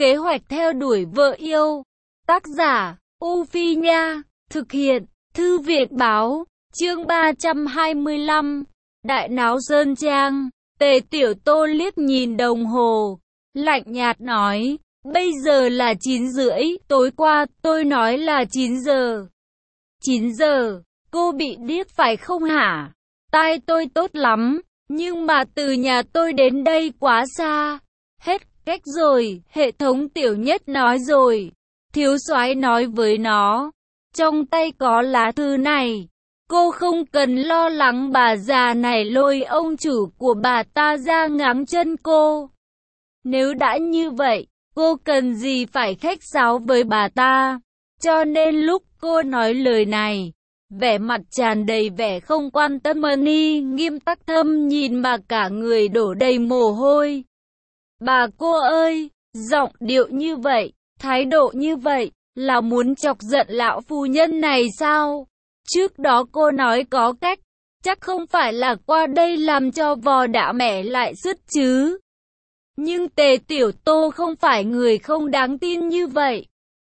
Kế hoạch theo đuổi vợ yêu. Tác giả, U Phi Nha. Thực hiện, Thư viện Báo. Chương 325. Đại náo Sơn Trang. Tề Tiểu Tô liếc nhìn đồng hồ, lạnh nhạt nói, bây giờ là 9:30, tối qua tôi nói là 9 giờ. 9 giờ, cô bị điếc phải không hả? Tai tôi tốt lắm, nhưng mà từ nhà tôi đến đây quá xa. Hết cách rồi, hệ thống Tiểu Nhất nói rồi. Thiếu soái nói với nó, trong tay có lá thư này. Cô không cần lo lắng bà già này lôi ông chủ của bà ta ra ngáng chân cô. Nếu đã như vậy, cô cần gì phải khách sáo với bà ta? Cho nên lúc cô nói lời này, vẻ mặt tràn đầy vẻ không quan tâm. Ni Nghiêm Tắc Thâm nhìn mà cả người đổ đầy mồ hôi. Bà cô ơi, giọng điệu như vậy, thái độ như vậy, là muốn chọc giận lão phu nhân này sao? Trước đó cô nói có cách, chắc không phải là qua đây làm cho vò đã mẻ lại sứt chứ. Nhưng Tề Tiểu Tô không phải người không đáng tin như vậy.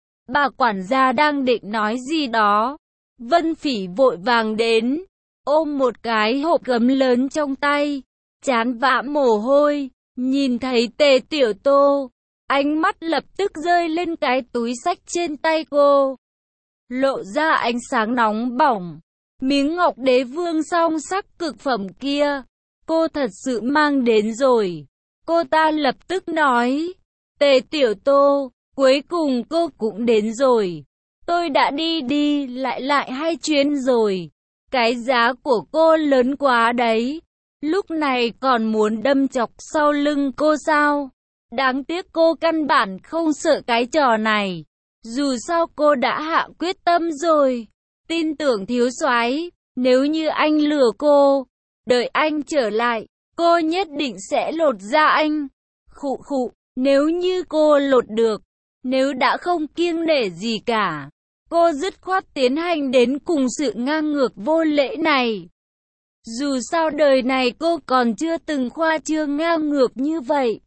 Bà quản gia đang định nói gì đó. Vân Phỉ vội vàng đến, ôm một cái hộp gấm lớn trong tay, trán vã mồ hôi, nhìn thấy Tề Tiểu Tô, ánh mắt lập tức rơi lên cái túi xách trên tay cô. Lộ ra ánh sáng nóng bỏng, miếng ngọc đế vương song sắc cực phẩm kia, cô thật sự mang đến rồi. Cô ta lập tức nói, Tề Tiểu Tô, cuối cùng cô cũng đến rồi. Tôi đã đi lại 2 chuyến rồi. Cái giá của cô lớn quá đấy. Lúc này còn muốn đâm chọc sau lưng cô sao? Đáng tiếc cô căn bản không sợ cái trò này. Dù sao cô đã hạ quyết tâm rồi. Tin tưởng thiếu soái, nếu như anh lừa cô, đợi anh trở lại, cô nhất định sẽ lột da anh. Khụ khụ, nếu như cô lột được, nếu đã không kiêng nể gì cả, cô dứt khoát tiến hành đến cùng sự ngang ngược vô lễ này. Dù sao đời này cô còn chưa từng khoa trương ngang ngược như vậy.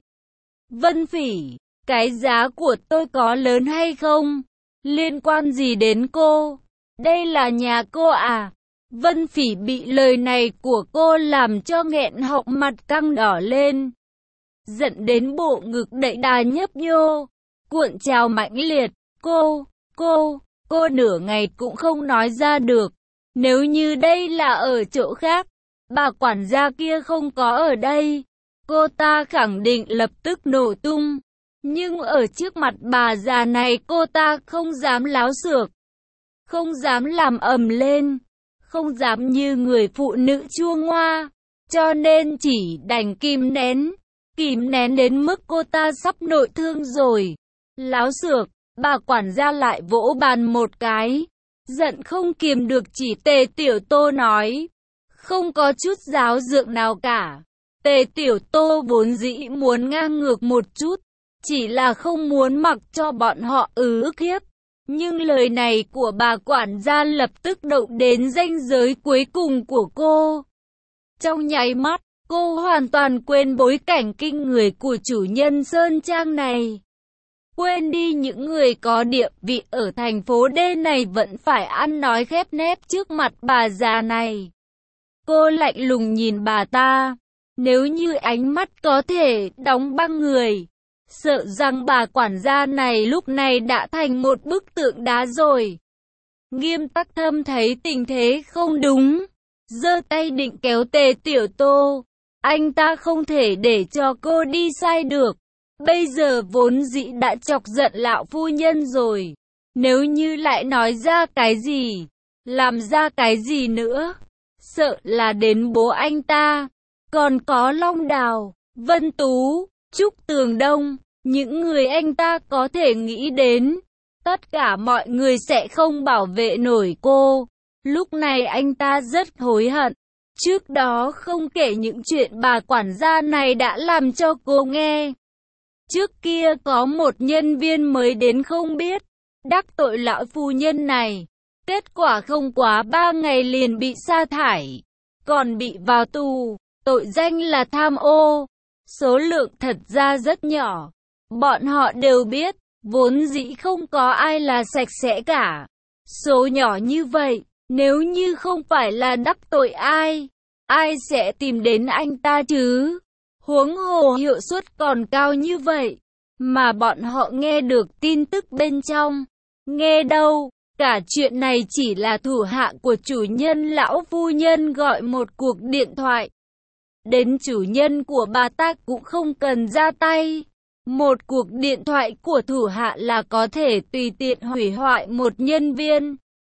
Vân Phỉ, cái giá của tôi có lớn hay không? Liên quan gì đến cô? Đây là nhà cô à? Vân Phỉ bị lời này của cô làm cho nghẹn họng, mặt căng đỏ lên. Giận đến bộ ngực đẩy đà nhấp nhô, cuộn trào mãnh liệt. Cô nửa ngày cũng không nói ra được. Nếu như đây là ở chỗ khác, bà quản gia kia không có ở đây, cô ta khẳng định lập tức nổ tung. Nhưng ở trước mặt bà già này cô ta không dám láo xược, không dám làm ầm lên, không dám như người phụ nữ chua ngoa, cho nên chỉ đành kìm nén đến mức cô ta sắp nội thương rồi. Láo xược, bà quản gia lại vỗ bàn một cái, giận không kiềm được chỉ Tề Tiểu Tô nói, không có chút giáo dưỡng nào cả. Tề Tiểu Tô vốn dĩ muốn ngang ngược một chút, chỉ là không muốn mặc cho bọn họ ức hiếp. Nhưng lời này của bà quản gia lập tức động đến ranh giới cuối cùng của cô. Trong nháy mắt, cô hoàn toàn quên bối cảnh kinh người của chủ nhân Sơn Trang này. Quên đi những người có địa vị ở thành phố D này vẫn phải ăn nói khép nép trước mặt bà già này. Cô lạnh lùng nhìn bà ta. Nếu như ánh mắt có thể đóng băng người, sợ rằng bà quản gia này lúc này đã thành một bức tượng đá rồi. Nghiêm Tắc Thâm thấy tình thế không đúng, giơ tay định kéo Tề Tiểu Tô. Anh ta không thể để cho cô đi sai được. Bây giờ vốn dĩ đã chọc giận lão phu nhân rồi. Nếu như lại nói ra cái gì, làm ra cái gì nữa, sợ là đến bố anh ta. Còn có Long Đào, Vân Tú, Trúc Tường Đông, những người anh ta có thể nghĩ đến. Tất cả mọi người sẽ không bảo vệ nổi cô. Lúc này anh ta rất hối hận. Trước đó không kể những chuyện bà quản gia này đã làm cho cô nghe. Trước kia có một nhân viên mới đến không biết, đắc tội lão phu nhân này. Kết quả không quá 3 ngày liền bị sa thải, còn bị vào tù. Tội danh là tham ô, số lượng thật ra rất nhỏ, Bọn họ đều biết, vốn dĩ không có ai là sạch sẽ cả. Số nhỏ như vậy, nếu như không phải là đắc tội ai, ai sẽ tìm đến anh ta chứ? Huống hồ hiệu suất còn cao như vậy, mà bọn họ nghe được tin tức bên trong. Nghe đâu, cả chuyện này chỉ là thủ hạ của chủ nhân lão phu nhân gọi một cuộc điện thoại. Đến chủ nhân của bà ta cũng không cần ra tay. Một cuộc điện thoại của thủ hạ là có thể tùy tiện hủy hoại một nhân viên.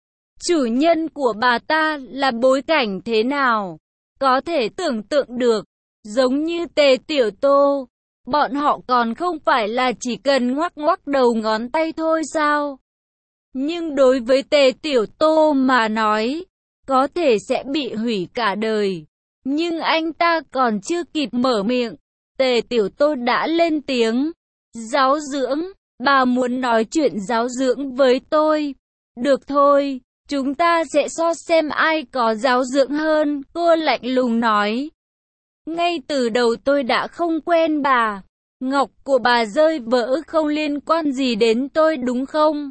Chủ nhân của bà ta là bối cảnh thế nào? Có thể tưởng tượng được, giống như Tề Tiểu Tô, bọn họ còn không phải là chỉ cần ngoắc ngoắc đầu ngón tay thôi sao? Nhưng đối với Tề Tiểu Tô mà nói, có thể sẽ bị hủy cả đời. Nhưng anh ta còn chưa kịp mở miệng, Tề Tiểu Tô đã lên tiếng. Giáo dưỡng, bà muốn nói chuyện giáo dưỡng với tôi. Được thôi, chúng ta sẽ so xem ai có giáo dưỡng hơn, cô lạnh lùng nói. Ngay từ đầu tôi đã không quen bà. Ngọc của bà rơi vỡ không liên quan gì đến tôi đúng không?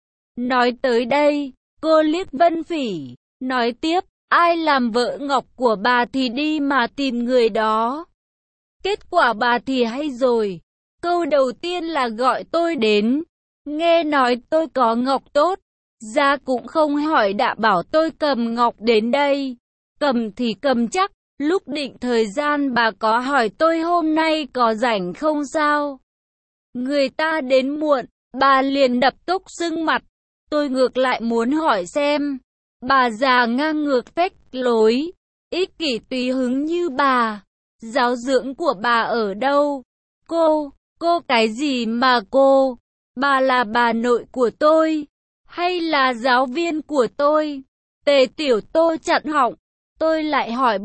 Nói tới đây, cô liếc Vân Phỉ, nói tiếp, ai làm vợ ngọc của bà thì đi mà tìm người đó. Kết quả bà thì hay rồi, câu đầu tiên là gọi tôi đến, nghe nói tôi có ngọc tốt, ra cũng không hỏi đã bảo tôi cầm ngọc đến đây, cầm thì cầm chắc, lúc định thời gian bà có hỏi tôi hôm nay có rảnh không sao. Người ta đến muộn, bà liền đập tốc sưng mặt. Tôi ngược lại muốn hỏi xem, bà già ngang ngược phách lối, ích kỷ tùy hứng như bà, giáo dưỡng của bà ở đâu? Cô cái gì mà cô? Bà là bà nội của tôi, hay là giáo viên của tôi? Tề Tiểu Tô chặn họng, tôi lại hỏi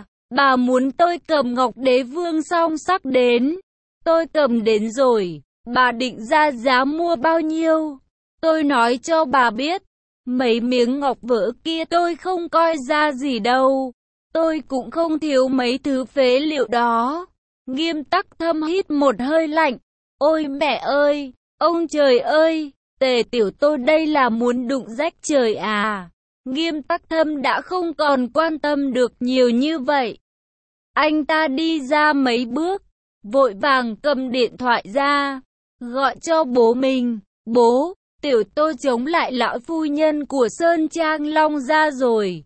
bà muốn tôi cầm Ngọc Đế Vương song sắc đến. Tôi cầm đến rồi, bà định ra giá mua bao nhiêu? Tôi nói cho bà biết, mấy miếng ngọc vỡ kia tôi không coi ra gì đâu. Tôi cũng không thiếu mấy thứ phế liệu đó. Nghiêm Tắc Thâm hít một hơi lạnh. Ôi mẹ ơi, ông trời ơi, Tề Tiểu Tô đây là muốn đụng rách trời à? Nghiêm Tắc Thâm đã không còn quan tâm được nhiều như vậy. Anh ta đi ra mấy bước, vội vàng cầm điện thoại ra, gọi cho bố mình. Bố, Tiểu Tô chống lại lão phu nhân của Sơn Trang Long Gia rồi.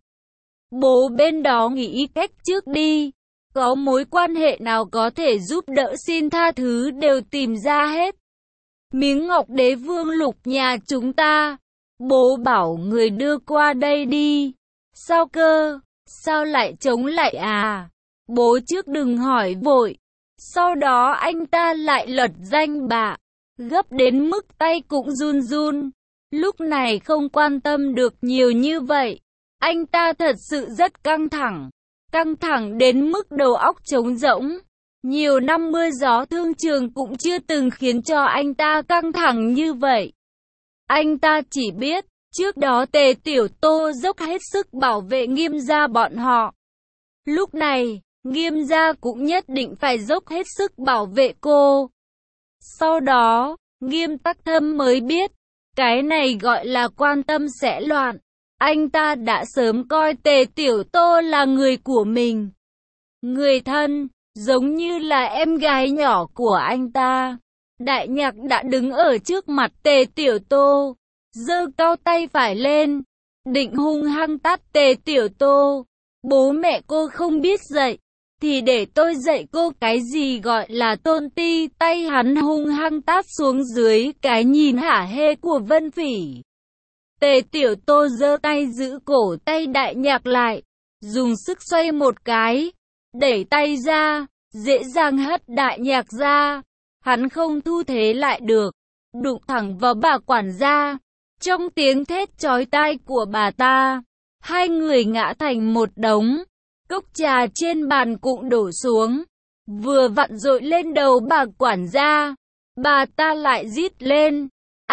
Bố bên đó nghĩ cách trước đi. Có mối quan hệ nào có thể giúp đỡ xin tha thứ đều tìm ra hết. Miếng Ngọc Đế Vương lục nhà chúng ta. Bố bảo người đưa qua đây đi. Sao cơ? Sao lại chống lại à? Bố trước đừng hỏi vội. Sau đó anh ta lại lật danh bạ, gấp đến mức tay cũng run run. Lúc này không quan tâm được nhiều như vậy. Anh ta thật sự rất căng thẳng đến mức đầu óc trống rỗng. Nhiều năm mưa gió thương trường cũng chưa từng khiến cho anh ta căng thẳng như vậy. Anh ta chỉ biết, trước đó Tề Tiểu Tô dốc hết sức bảo vệ Nghiêm gia bọn họ. Lúc này, Nghiêm gia cũng nhất định phải dốc hết sức bảo vệ cô. Sau đó, Nghiêm Tắc Thâm mới biết, cái này gọi là quan tâm sẽ loạn. Anh ta đã sớm coi Tề Tiểu Tô là người của mình. Người thân, giống như là em gái nhỏ của anh ta. Đại Nhạc đã đứng ở trước mặt Tề Tiểu Tô, giơ cao tay phải lên, định hung hăng tát Tề Tiểu Tô. Bố mẹ cô không biết dạy, thì để tôi dạy cô cái gì gọi là tôn ti. Tay hắn hung hăng tát xuống dưới cái nhìn hả hê của Vân Phỉ. Tề Tiểu Tô giơ tay giữ cổ tay Đại Nhạc lại, dùng sức xoay một cái, đẩy tay ra, dễ dàng hất Đại Nhạc ra. Hắn không thu thế lại được, đụng thẳng vào bà quản gia. Trong tiếng thét chói tai của bà ta, hai người ngã thành một đống. Cốc trà trên bàn cũng đổ xuống, vừa vặn dội lên đầu bà quản gia. Bà ta lại rít lên,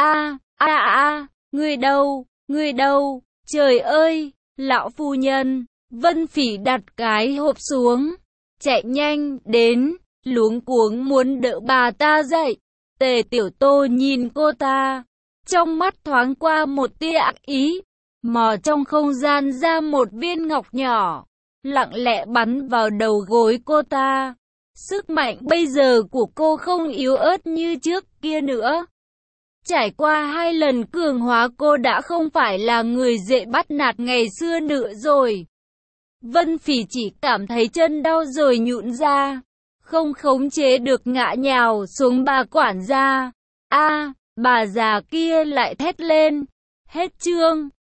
người đâu, người đâu, trời ơi, lão phu nhân. Vân Phỉ đặt cái hộp xuống, chạy nhanh đến, luống cuống muốn đỡ bà ta dậy. Tề Tiểu Tô nhìn cô ta, trong mắt thoáng qua một tia ác ý, mò trong không gian ra một viên ngọc nhỏ, lặng lẽ bắn vào đầu gối cô ta. Sức mạnh bây giờ của cô không yếu ớt như trước kia nữa. Trải qua 2 lần cường hóa, cô đã không phải là người dễ bắt nạt ngày xưa nữa rồi. Vân Phỉ chỉ cảm thấy chân đau rồi nhũn ra, không khống chế được ngã nhào xuống bà quản gia. A, bà già kia lại thét lên. Hết chương.